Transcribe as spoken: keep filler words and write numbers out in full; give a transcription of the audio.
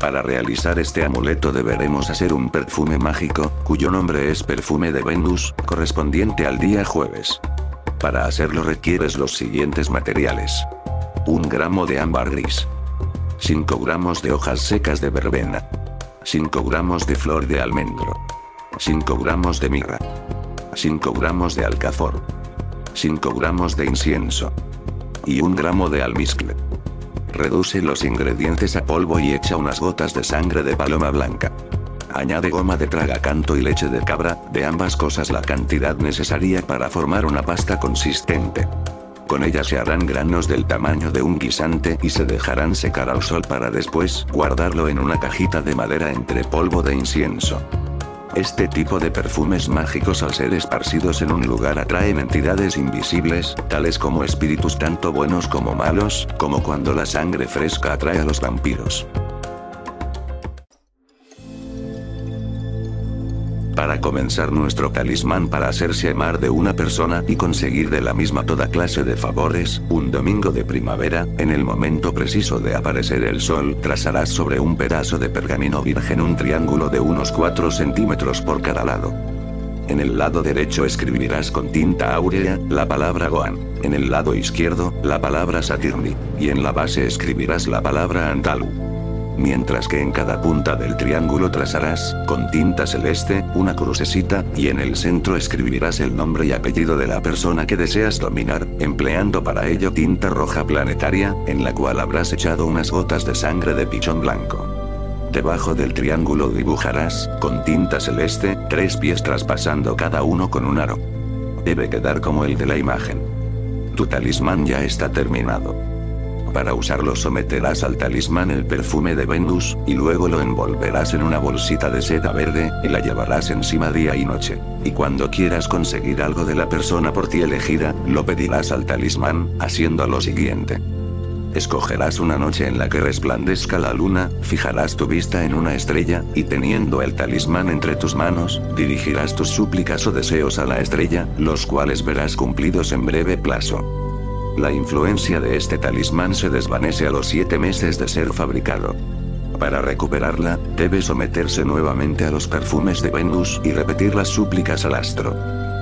Para realizar este amuleto deberemos hacer un perfume mágico, cuyo nombre es Perfume de Venus, correspondiente al día jueves. Para hacerlo requieres los siguientes materiales. un gramo de ámbar gris. cinco gramos de hojas secas de verbena. cinco gramos de flor de almendro. cinco gramos de mirra. cinco gramos de alcanfor. cinco gramos de incienso. Y un gramo de almizcle. Reduce los ingredientes a polvo y echa unas gotas de sangre de paloma blanca. Añade goma de tragacanto y leche de cabra, de ambas cosas la cantidad necesaria para formar una pasta consistente. Con ella se harán granos del tamaño de un guisante y se dejarán secar al sol para después guardarlo en una cajita de madera entre polvo de incienso. Este tipo de perfumes mágicos al ser esparcidos en un lugar atraen entidades invisibles, tales como espíritus tanto buenos como malos, como cuando la sangre fresca atrae a los vampiros. Para comenzar nuestro talismán para hacerse amar de una persona y conseguir de la misma toda clase de favores, un domingo de primavera, en el momento preciso de aparecer el sol, trazarás sobre un pedazo de pergamino virgen un triángulo de unos cuatro centímetros por cada lado. En el lado derecho escribirás con tinta áurea la palabra Goan, en el lado izquierdo, la palabra Satirni, y en la base escribirás la palabra Antalu. Mientras que en cada punta del triángulo trazarás, con tinta celeste, una crucecita, y en el centro escribirás el nombre y apellido de la persona que deseas dominar, empleando para ello tinta roja planetaria, en la cual habrás echado unas gotas de sangre de pichón blanco. Debajo del triángulo dibujarás, con tinta celeste, tres pies traspasando cada uno con un aro. Debe quedar como el de la imagen. Tu talismán ya está terminado. Para usarlo someterás al talismán el perfume de Venus, y luego lo envolverás en una bolsita de seda verde, y la llevarás encima día y noche. Y cuando quieras conseguir algo de la persona por ti elegida, lo pedirás al talismán, haciendo lo siguiente. Escogerás una noche en la que resplandezca la luna, fijarás tu vista en una estrella, y teniendo el talismán entre tus manos, dirigirás tus súplicas o deseos a la estrella, los cuales verás cumplidos en breve plazo. La influencia de este talismán se desvanece a los siete meses de ser fabricado. Para recuperarla, debe someterse nuevamente a los perfumes de Venus y repetir las súplicas al astro.